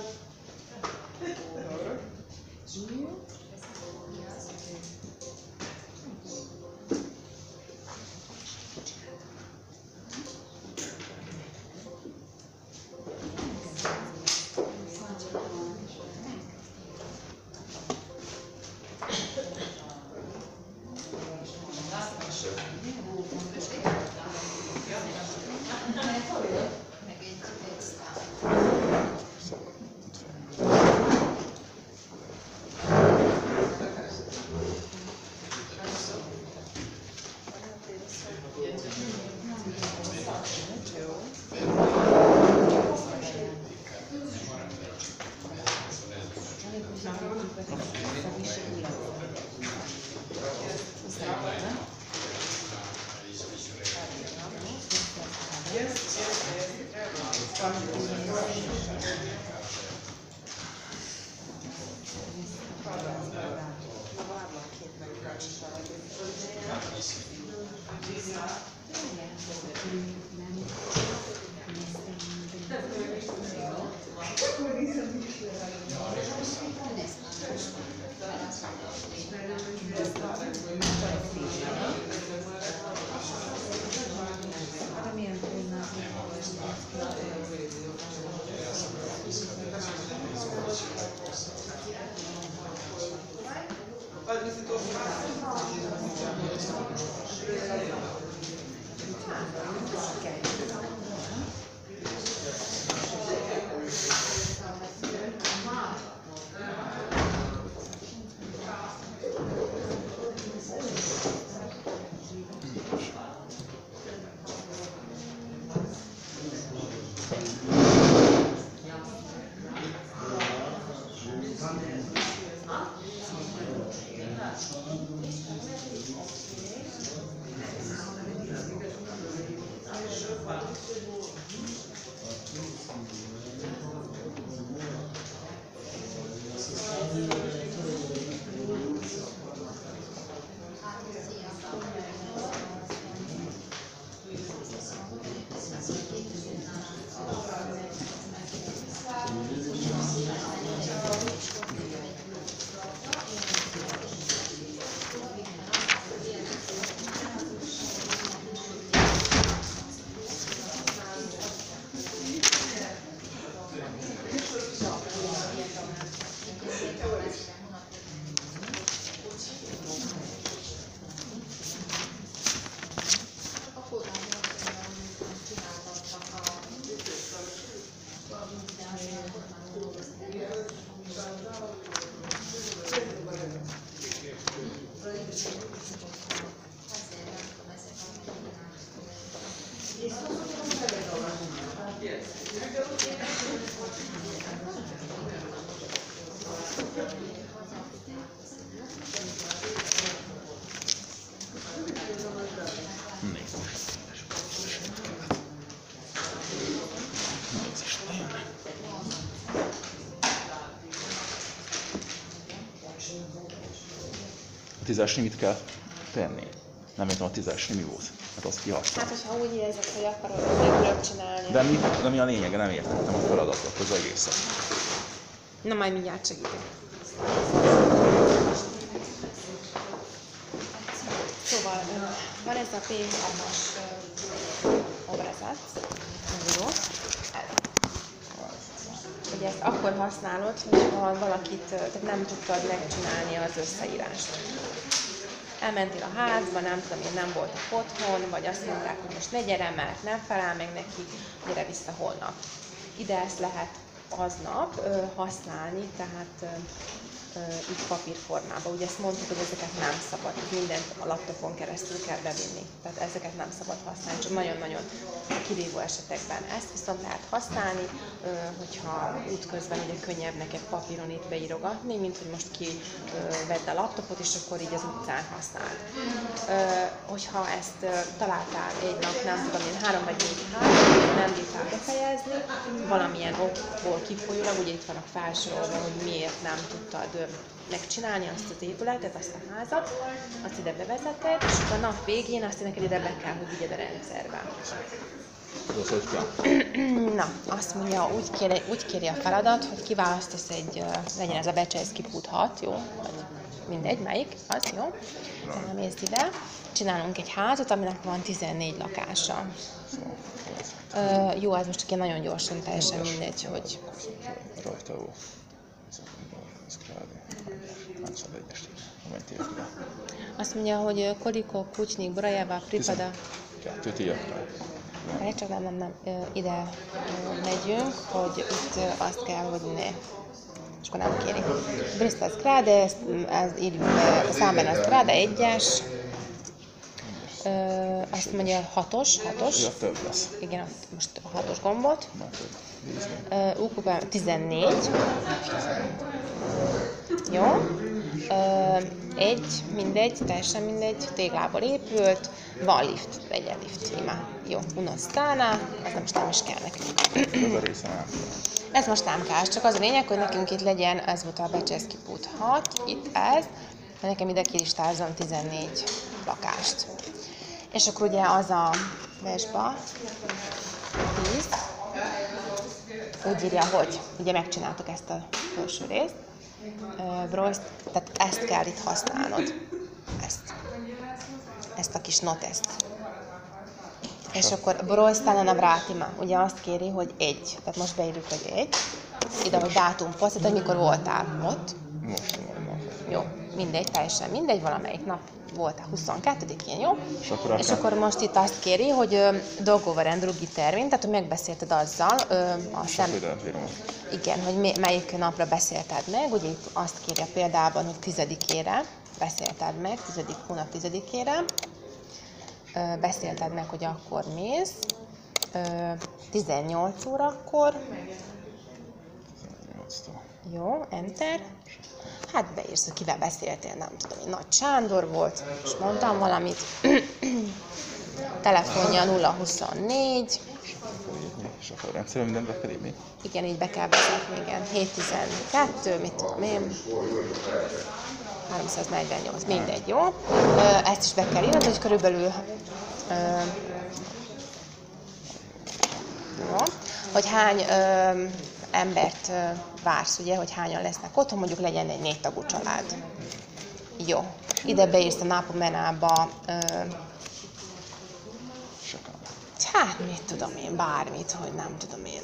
tízes mit kell tenni. Nem értem, a tízes mi volt. Hát azt kihasználom. Hát, hogyha úgy érzed, hogy akarod végülök csinálni. De mi, de mi a lényege? Nem értettem a feladatot, az egészet. Na, majd mindjárt segítek. Szóval van ez a pé hármas obrazat, író. Ugye ezt akkor használod, hogyha valakit, tehát nem tudtad megcsinálni az összeírást. Elmentél a házba, nem tudom én, nem voltak otthon, vagy azt mondták, hogy most ne gyere, mert nem felel meg neki, gyere vissza holnap. Ide ezt lehet aznap ö, használni, tehát ö, ö, így papírformában. Ugye ezt mondtuk, hogy ezeket nem szabad, mindent a laptopon keresztül kell bevinni. Tehát ezeket nem szabad használni, csak nagyon-nagyon kirívó esetekben. Ezt viszont lehet használni, ö, hogyha útközben ugye könnyebb neked papíron itt beírogatni, mint hogy most kivedd a laptopot, és akkor így az utcán használd. Ö, hogyha ezt ö, találtál egy nap, nem tudom én, három vagy négy házat, nem bírtál befejezni, valamilyen okból kifolyólag, ugye itt vannak felsorolva, hogy miért nem tudtad ö, megcsinálni azt az épületet, azt a házat, azt ide bevezeted, és akkor a nap végén azt neked ide be kell, hogy vigyed a rendszerbe. Na, azt mondja, úgy kéri, úgy kéri a feladat, hogy kiválasztasz egy, legyen ez a Becsejszky Pút hat, jó? Mindegy, melyik, az jó. Mész ide, csinálunk egy házat, aminek van tizennégy lakása. Uh, jó, ez most csak nagyon gyorsan, teljesen mindegy, hogy... Rajta Azt mondja, hogy Koliko, Kucsnyik, Borajeva, Pripada... Kettőt írják. Várj, csak nem, nem, nem, ide megyünk, hogy itt azt kell, hogy ne. És akkor nem kéri. Bristol Skrade, ez írjuk be, a számban a Skrade egyes. Azt mondja hatos, hatos. Ja, több lesz. Igen, most a hatos gombot. Ukupán tizennégy. Jó. Egy, mindegy, teljesen mindegy, téglából épült, van lift, legyen lift, imá. Jó, unosztána, ez most nem is kell nekünk. Ez a része nem. Ez most nem kell, csak az a lényeg, hogy nekünk itt legyen, ez volt a Becsejszky Pút hat, itt ez, de nekem ide kilistázom tizennégy lakást. És akkor ugye az a Vesba tíz, úgy írja, hogy ugye megcsináltuk ezt a felső részt, Broist, tehát ezt kell itt használnod, ezt, ezt a kis noteszt. És akkor Broistán a Vrátima, ugye azt kéri, hogy egy, tehát most beírjuk, hogy egy, ide, hogy dátum, posztít, hogy mikor voltál ott. Jó, mindegy, teljesen mindegy, valamelyik nap voltál huszonkettedikén, jó? És akkor, és akkor most itt azt kéri, hogy dogovoren drugi termin, tehát hogy megbeszélted azzal, ö, a szem... Igen, hogy melyik napra beszélted meg, ugye itt azt kérje példában, hogy tizedikére beszélted meg, tizedik hónap tizedikére, ö, beszélted meg, hogy akkor mész, ö, tizennyolc órakor, jó, enter. Hát beírsz, hogy kivel beszéltél, nem tudom, én Nagy Sándor volt, és mondtam valamit. Telefonja nulla huszonnégy. És akkor rendszerűen mindent be kell írni? Igen, így be kell vezetni, igen. hét tizenkettő, mit tudom én. háromszáznegyvennyolc, mindegy, jó? Ezt is be kell írni, hogy körülbelül... Jó. Hogy hány ö, embert ö, vársz, ugye, hogy hányan lesznek otthon, mondjuk legyen egy négy tagú család. Jó. Ide beírsz a nápomenába, ö, hát mit tudom én, bármit, hogy nem tudom én.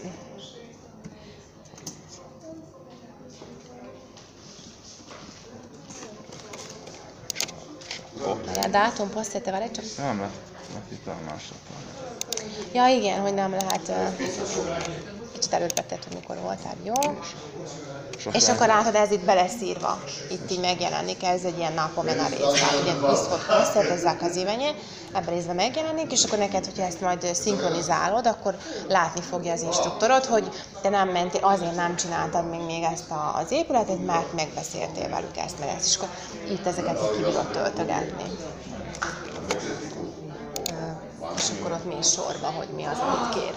A dátum, posztját, várj csak? Nem lehet, mert itt nem másra. Ja igen, hogy nem lehet, kicsit előbb tett, hogy mikor voltál, jó? És akkor látod, ez itt be lesz írva, itt így megjelenik, ez egy ilyen napomena rész, tehát ilyen iszkot posztját, ez a kazévenye, ebben részben megjelenik, és akkor neked, hogyha ezt majd szinkronizálod, akkor látni fogja az instruktorod, hogy te nem mentél, azért nem csináltad még, még ezt a, az épületet, mert megbeszéltél velük ezt, meg ezt, és akkor itt ezeket ki tudod töltögetni. És akkor ott mész sorba, hogy mi az, amit kér.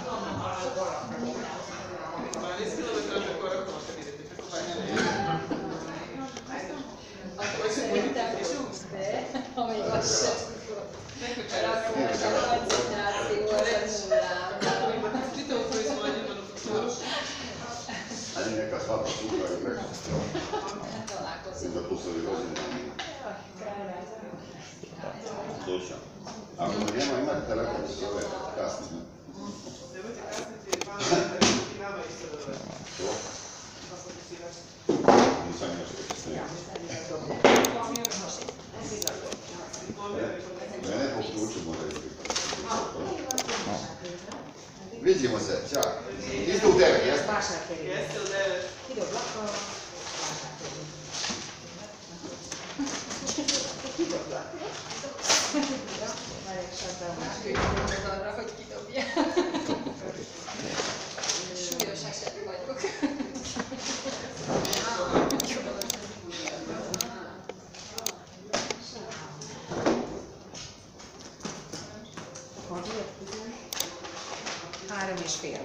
Čitavu proizvodnju manufakturu. Ali neka svaka sutra i preko. I da tu se rođene. Slušam. Ako me nema, imate telefon da se zove kasnije. Nemojte kasniti, pa i nama isto dobro. Što? Pa fokusiraš. Nisam još što se snima. Mene poključu mora izbiti. Vidimo se, čao. Isto u devet, jesmo? Jeste u devet. Arra, hogy kidobja. Súlyos eset vagyok. Három és fél.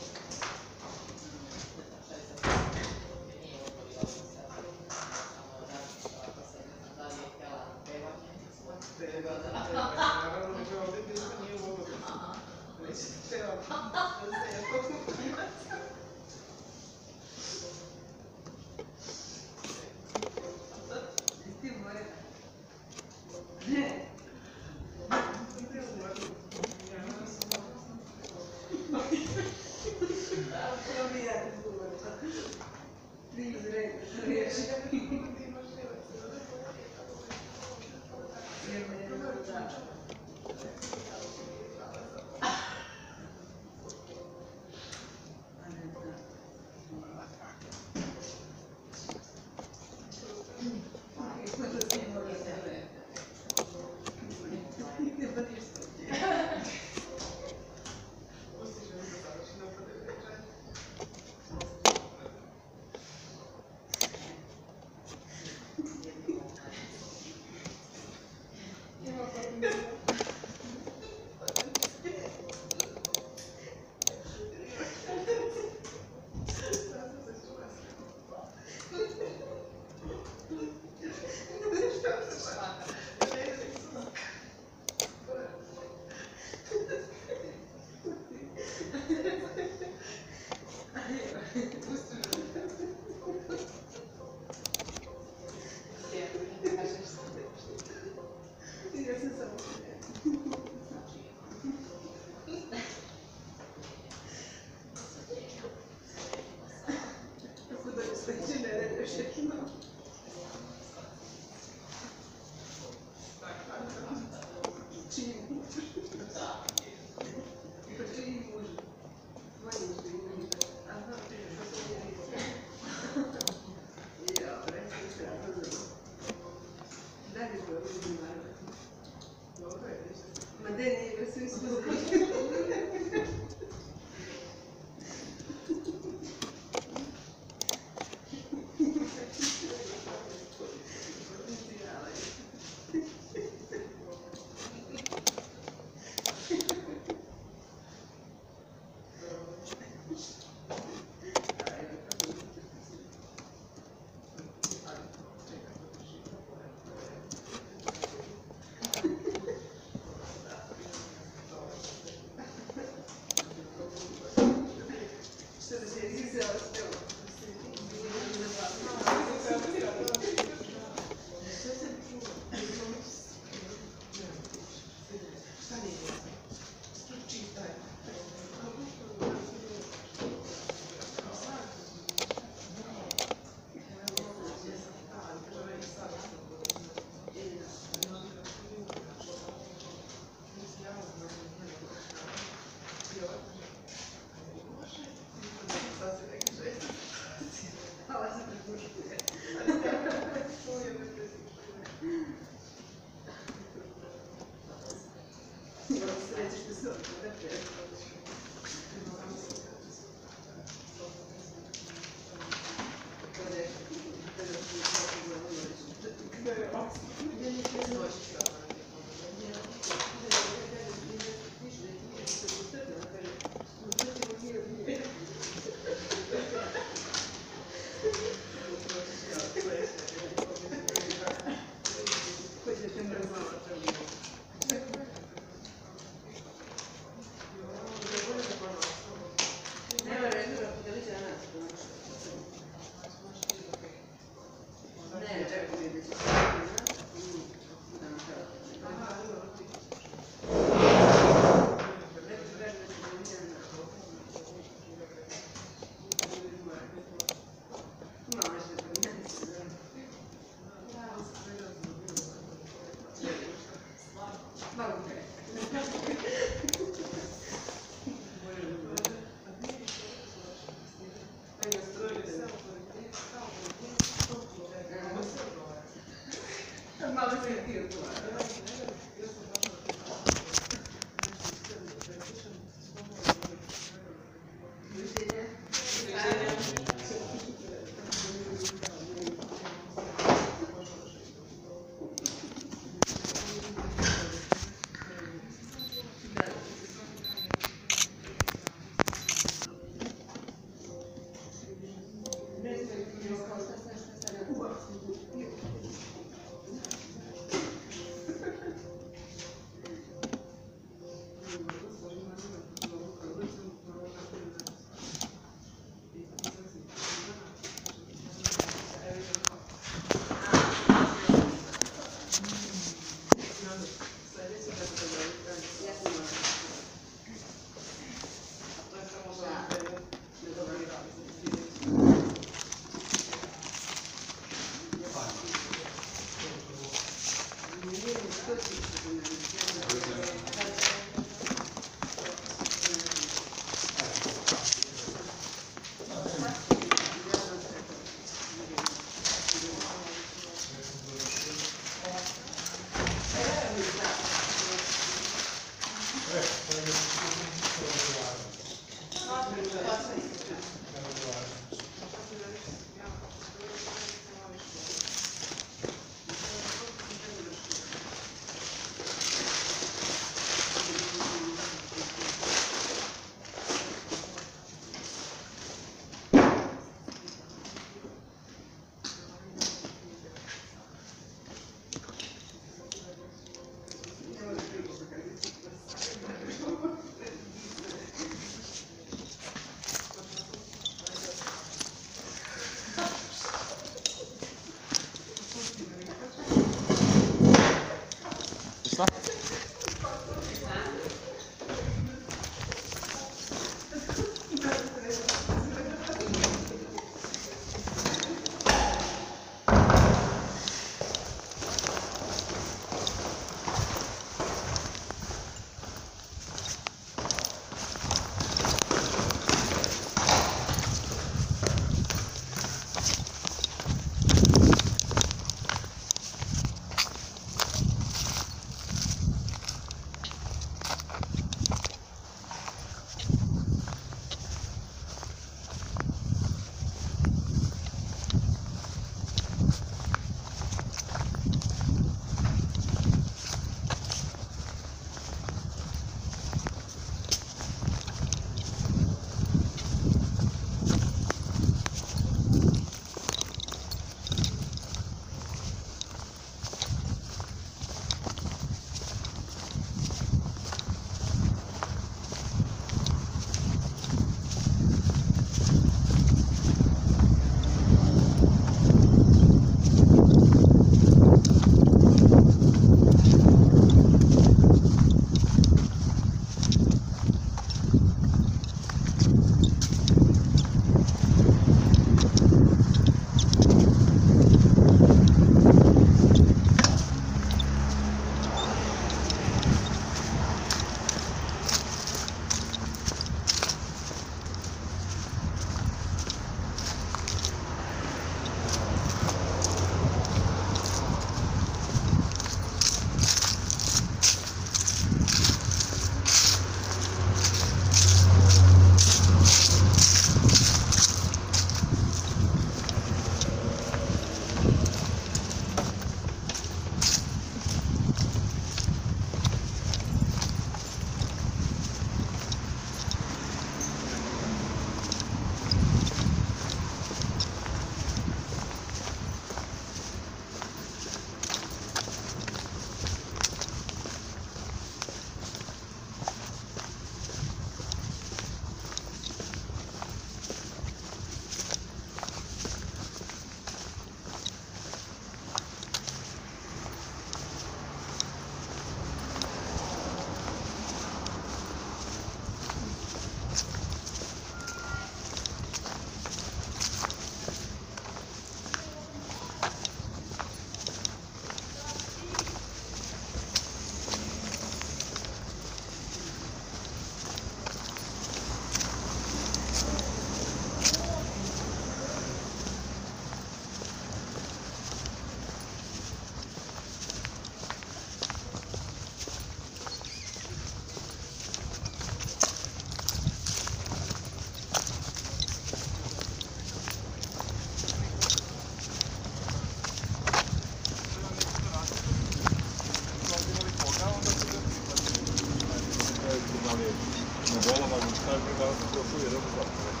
bolama, šta je predavno, to je dobro.